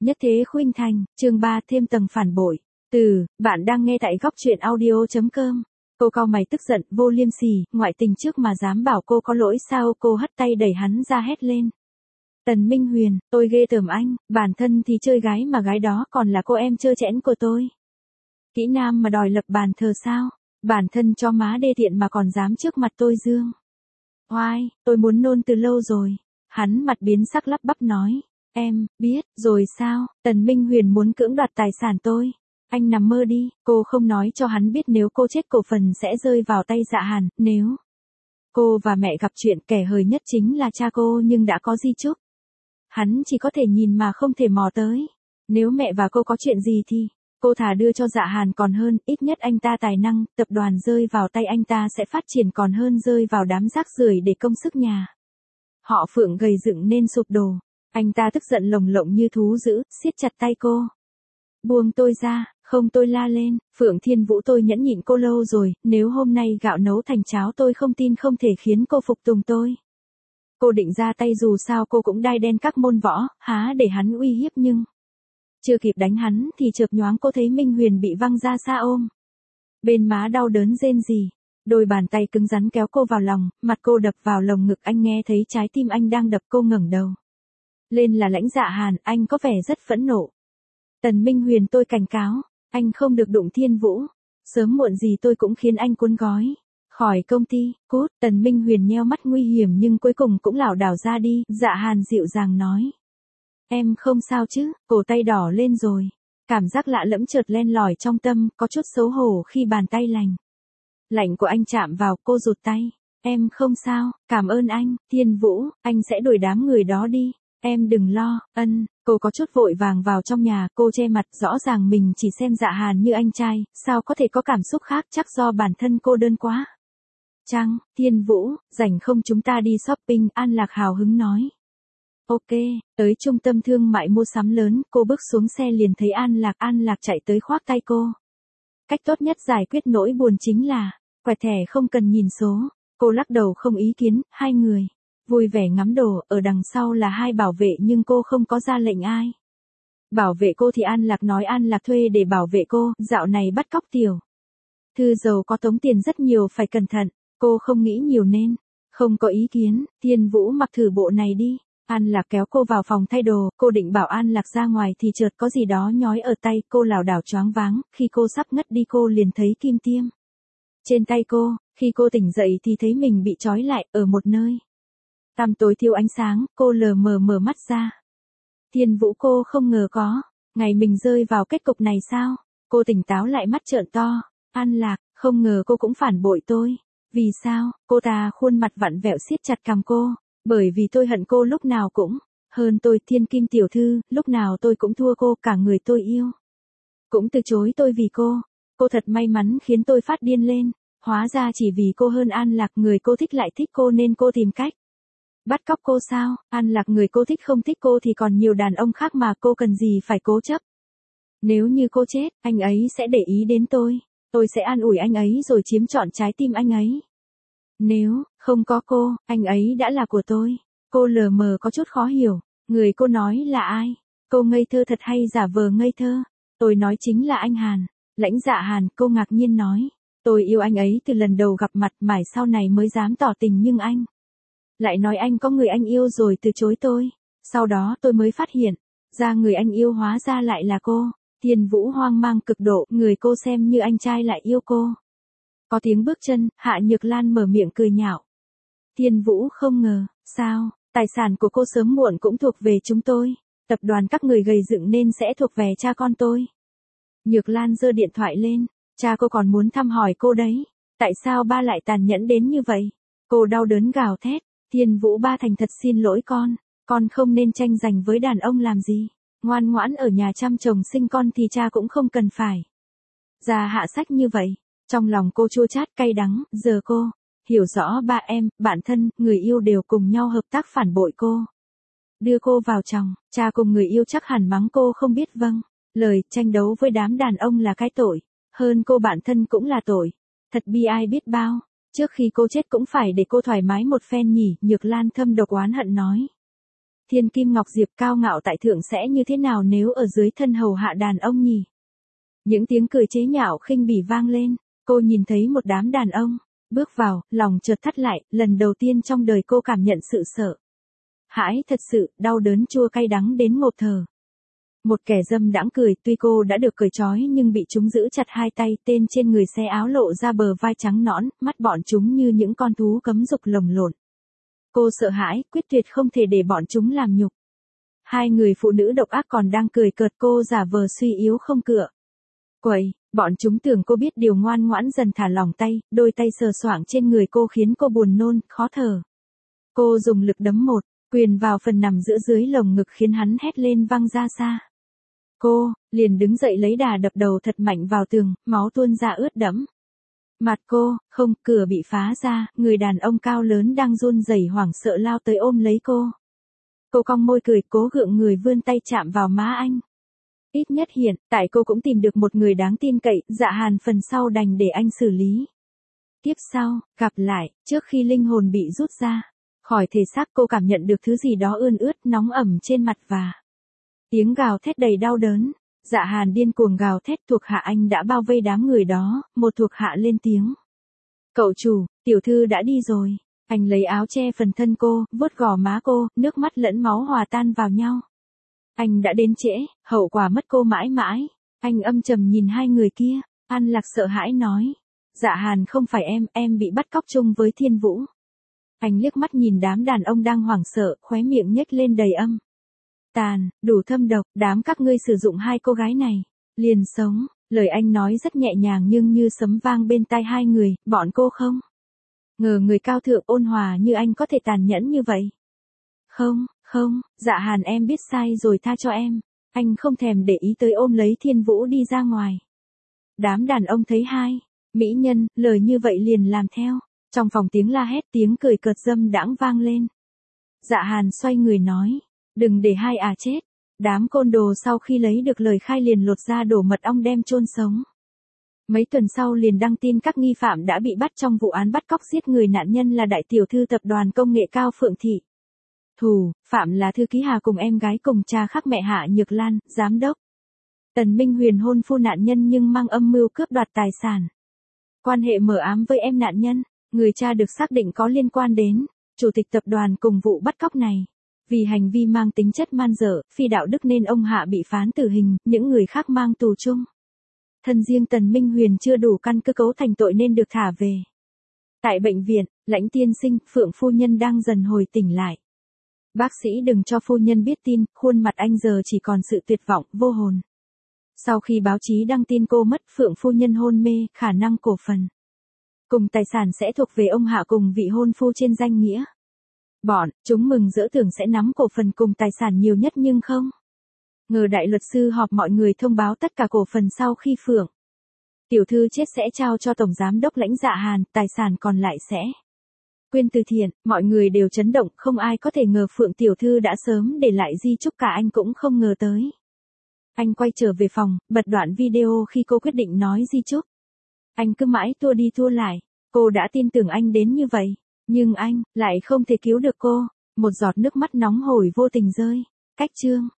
Nhất thế khuynh thành, chương 3 thêm tầng phản bội. Bạn đang nghe tại góc truyện audio.com. Cô cau mày tức giận, vô liêm sỉ, ngoại tình trước mà dám bảo cô có lỗi sao? Cô hất tay đẩy hắn ra hét lên. Tần Minh Huyền, tôi ghê tởm anh, bản thân thì chơi gái mà gái đó còn là cô em trơ trẽn của tôi. Kỹ nam mà đòi lập bàn thờ sao? Bản thân cho má đê tiện mà còn dám trước mặt tôi dương. Oai, tôi muốn nôn từ lâu rồi. Hắn mặt biến sắc lắp bắp nói. Em, biết, rồi sao? Tần Minh Huyền muốn cưỡng đoạt tài sản tôi. Anh nằm mơ đi, cô không nói cho hắn biết nếu cô chết cổ phần sẽ rơi vào tay Dạ Hàn, nếu cô và mẹ gặp chuyện kẻ hời nhất chính là cha cô nhưng đã có di chúc. Hắn chỉ có thể nhìn mà không thể mò tới. Nếu mẹ và cô có chuyện gì thì, cô thà đưa cho Dạ Hàn còn hơn, ít nhất anh ta tài năng, tập đoàn rơi vào tay anh ta sẽ phát triển còn hơn rơi vào đám rác rưởi để công sức nhà. Họ Phượng gầy dựng nên sụp đổ. Anh ta tức giận lồng lộng như thú dữ, siết chặt tay cô. Buông tôi ra, không tôi la lên, Phượng Thiên Vũ tôi nhẫn nhịn cô lâu rồi, nếu hôm nay gạo nấu thành cháo tôi không tin không thể khiến cô phục tùng tôi. Cô định ra tay dù sao cô cũng đai đen các môn võ, há để hắn uy hiếp nhưng. Chưa kịp đánh hắn thì chợp nhoáng cô thấy Minh Huyền bị văng ra xa ôm. Bên má đau đớn rên rỉ. Đôi bàn tay cứng rắn kéo cô vào lòng, mặt cô đập vào lồng ngực anh nghe thấy trái tim anh đang đập cô ngẩng đầu. Lên là Lãnh Dạ Hàn, anh có vẻ rất phẫn nộ. Tần Minh Huyền tôi cảnh cáo, anh không được đụng Thiên Vũ. Sớm muộn gì tôi cũng khiến anh cuốn gói. Khỏi công ty, cút. Tần Minh Huyền nheo mắt nguy hiểm nhưng cuối cùng cũng lảo đảo ra đi. Dạ Hàn dịu dàng nói. Em không sao chứ, cổ tay đỏ lên rồi. Cảm giác lạ lẫm chợt len lỏi trong tâm, có chút xấu hổ khi bàn tay lạnh của anh chạm vào, cô rụt tay. Em không sao, cảm ơn anh, Thiên Vũ, anh sẽ đuổi đám người đó đi. Em đừng lo, cô có chút vội vàng vào trong nhà, cô che mặt, rõ ràng mình chỉ xem Dạ Hàn như anh trai, sao có thể có cảm xúc khác, chắc do bản thân cô đơn quá. Chăng, Thiên Vũ, rảnh không chúng ta đi shopping, An Lạc hào hứng nói. Ok, tới trung tâm thương mại mua sắm lớn, cô bước xuống xe liền thấy An Lạc chạy tới khoác tay cô. Cách tốt nhất giải quyết nỗi buồn chính là, quẹt thẻ không cần nhìn số, cô lắc đầu không ý kiến, hai người vui vẻ ngắm đồ, ở đằng sau là hai bảo vệ nhưng cô không có ra lệnh ai. Bảo vệ cô thì An Lạc nói An Lạc thuê để bảo vệ cô, dạo này bắt cóc tiểu thư giàu có tống tiền rất nhiều phải cẩn thận, cô không nghĩ nhiều nên không có ý kiến. Thiên Vũ mặc thử bộ này đi. An Lạc kéo cô vào phòng thay đồ, cô định bảo An Lạc ra ngoài thì chợt có gì đó nhói ở tay, cô lảo đảo choáng váng, khi cô sắp ngất đi cô liền thấy kim tiêm trên tay cô, khi cô tỉnh dậy thì thấy mình bị trói lại ở một nơi tăm tối thiếu ánh sáng, cô lờ mờ mở mắt ra. Thiên Vũ cô không ngờ có ngày mình rơi vào kết cục này sao? Cô tỉnh táo lại mắt trợn to. An Lạc, không ngờ cô cũng phản bội tôi. Vì sao? Cô ta khuôn mặt vặn vẹo siết chặt cằm cô. Bởi vì tôi hận cô lúc nào cũng hơn tôi, Thiên Kim tiểu thư, lúc nào tôi cũng thua cô, cả người tôi yêu cũng từ chối tôi vì cô. Cô thật may mắn khiến tôi phát điên lên. Hóa ra chỉ vì cô hơn An Lạc, người cô thích lại thích cô nên cô tìm cách bắt cóc cô sao? An Lạc người cô thích không thích cô thì còn nhiều đàn ông khác mà, cô cần gì phải cố chấp. Nếu như cô chết, anh ấy sẽ để ý đến tôi sẽ an ủi anh ấy rồi chiếm trọn trái tim anh ấy. Nếu không có cô, anh ấy đã là của tôi. Cô lờ mờ có chút khó hiểu, người cô nói là ai? Cô ngây thơ thật hay giả vờ ngây thơ? Tôi nói chính là anh Hàn. Lãnh Dạ Hàn, cô ngạc nhiên nói. Tôi yêu anh ấy từ lần đầu gặp mặt, mãi sau này mới dám tỏ tình nhưng anh lại nói anh có người anh yêu rồi từ chối tôi. Sau đó tôi mới phát hiện ra người anh yêu hóa ra lại là cô. Thiên Vũ hoang mang cực độ, người cô xem như anh trai lại yêu cô. Có tiếng bước chân, Hạ Nhược Lan mở miệng cười nhạo. Thiên Vũ không ngờ, sao, tài sản của cô sớm muộn cũng thuộc về chúng tôi. Tập đoàn các người gầy dựng nên sẽ thuộc về cha con tôi. Nhược Lan giơ điện thoại lên, cha cô còn muốn thăm hỏi cô đấy. Tại sao ba lại tàn nhẫn đến như vậy? Cô đau đớn gào thét. Thiên Vũ, ba thành thật xin lỗi con không nên tranh giành với đàn ông làm gì. Ngoan ngoãn ở nhà chăm chồng sinh con thì cha cũng không cần phải ra hạ sách như vậy. Trong lòng cô chua chát cay đắng, giờ cô hiểu rõ ba em, bạn thân, người yêu đều cùng nhau hợp tác phản bội cô. Đưa cô vào chồng, cha cùng người yêu chắc hẳn mắng cô không biết vâng lời, tranh đấu với đám đàn ông là cái tội, hơn cô bạn thân cũng là tội. Thật bi ai biết bao, trước khi cô chết cũng phải để cô thoải mái một phen nhỉ, Nhược Lan thâm độc oán hận nói. Thiên kim ngọc diệp cao ngạo tại thượng sẽ như thế nào nếu ở dưới thân hầu hạ đàn ông nhỉ? Những tiếng cười chế nhạo khinh bỉ vang lên, cô nhìn thấy một đám đàn ông, bước vào, lòng chợt thắt lại, lần đầu tiên trong đời cô cảm nhận sự sợ hãi thật sự, đau đớn chua cay đắng đến ngộp thở. Một kẻ dâm đãng cười, tuy cô đã được cởi trói nhưng bị chúng giữ chặt hai tay, tên trên người xé áo lộ ra bờ vai trắng nõn, mắt bọn chúng như những con thú cấm dục lồng lộn. Cô sợ hãi, quyết tuyệt không thể để bọn chúng làm nhục. Hai người phụ nữ độc ác còn đang cười cợt cô giả vờ suy yếu không cựa quậy, bọn chúng tưởng cô biết điều ngoan ngoãn dần thả lỏng tay, đôi tay sờ soạng trên người cô khiến cô buồn nôn, khó thở. Cô dùng lực đấm một quyền vào phần nằm giữa dưới lồng ngực khiến hắn hét lên văng ra xa. Cô liền đứng dậy lấy đà đập đầu thật mạnh vào tường, máu tuôn ra ướt đẫm mặt cô. Không, cửa bị phá ra, người đàn ông cao lớn đang run rẩy hoảng sợ lao tới ôm lấy cô. Cô cong môi cười, cố gượng người vươn tay chạm vào má anh. Ít nhất hiện tại cô cũng tìm được một người đáng tin cậy, Dạ Hàn phần sau đành để anh xử lý. Tiếp sau, gặp lại, trước khi linh hồn bị rút ra khỏi thể xác, cô cảm nhận được thứ gì đó ươn ướt nóng ẩm trên mặt và tiếng gào thét đầy đau đớn. Dạ Hàn điên cuồng gào thét, thuộc hạ anh đã bao vây đám người đó, một thuộc hạ lên tiếng. Cậu chủ, tiểu thư đã đi rồi. Anh lấy áo che phần thân cô, vuốt gò má cô, nước mắt lẫn máu hòa tan vào nhau. Anh đã đến trễ, hậu quả mất cô mãi mãi. Anh âm trầm nhìn hai người kia, An Lạc sợ hãi nói. Dạ Hàn không phải em bị bắt cóc chung với Thiên Vũ. Anh liếc mắt nhìn đám đàn ông đang hoảng sợ, khóe miệng nhếch lên đầy âm tàn, đủ thâm độc, đám các ngươi sử dụng hai cô gái này liền sống. Lời anh nói rất nhẹ nhàng nhưng như sấm vang bên tai hai người, bọn cô không ngờ người cao thượng ôn hòa như anh có thể tàn nhẫn như vậy. Không, Dạ Hàn em biết sai rồi, tha cho em. Anh không thèm để ý tới ôm lấy Thiên Vũ đi ra ngoài. Đám đàn ông thấy hai mỹ nhân, lời như vậy liền làm theo. Trong phòng tiếng la hét, tiếng cười cợt dâm đãng vang lên. Dạ Hàn xoay người nói, đừng để hai chết. Đám côn đồ sau khi lấy được lời khai liền lột ra đổ mật ong đem chôn sống. Mấy tuần sau liền đăng tin các nghi phạm đã bị bắt trong vụ án bắt cóc giết người, nạn nhân là đại tiểu thư tập đoàn công nghệ cao Phượng Thị. Thủ phạm là thư ký Hà cùng em gái cùng cha khác mẹ Hạ Nhược Lan, giám đốc Tần Minh Huyền hôn phu nạn nhân nhưng mang âm mưu cướp đoạt tài sản. Quan hệ mờ ám với em nạn nhân, người cha được xác định có liên quan đến chủ tịch tập đoàn cùng vụ bắt cóc này. Vì hành vi mang tính chất man dợ, phi đạo đức nên ông Hạ bị phán tử hình, những người khác mang tù chung. Thân riêng Tần Minh Huyền chưa đủ căn cứ cấu thành tội nên được thả về. Tại bệnh viện, Lãnh tiên sinh, Phượng phu nhân đang dần hồi tỉnh lại. Bác sĩ đừng cho phu nhân biết tin, khuôn mặt anh giờ chỉ còn sự tuyệt vọng, vô hồn. Sau khi báo chí đăng tin cô mất, Phượng phu nhân hôn mê, khả năng cổ phần cùng tài sản sẽ thuộc về ông Hạ cùng vị hôn phu trên danh nghĩa. Bọn chúng mừng rỡ tưởng sẽ nắm cổ phần cùng tài sản nhiều nhất nhưng không ngờ đại luật sư họp mọi người thông báo tất cả cổ phần sau khi Phượng tiểu thư chết sẽ trao cho tổng giám đốc Lãnh Dạ Hàn, tài sản còn lại sẽ quyên từ thiện. Mọi người đều chấn động, không ai có thể ngờ Phượng tiểu thư đã sớm để lại di chúc, cả anh cũng không ngờ tới. Anh quay trở về phòng, bật đoạn video khi cô quyết định nói di chúc. Anh cứ mãi tua đi tua lại, cô đã tin tưởng anh đến như vậy, nhưng anh lại không thể cứu được cô. Một giọt nước mắt nóng hổi vô tình rơi cách chương.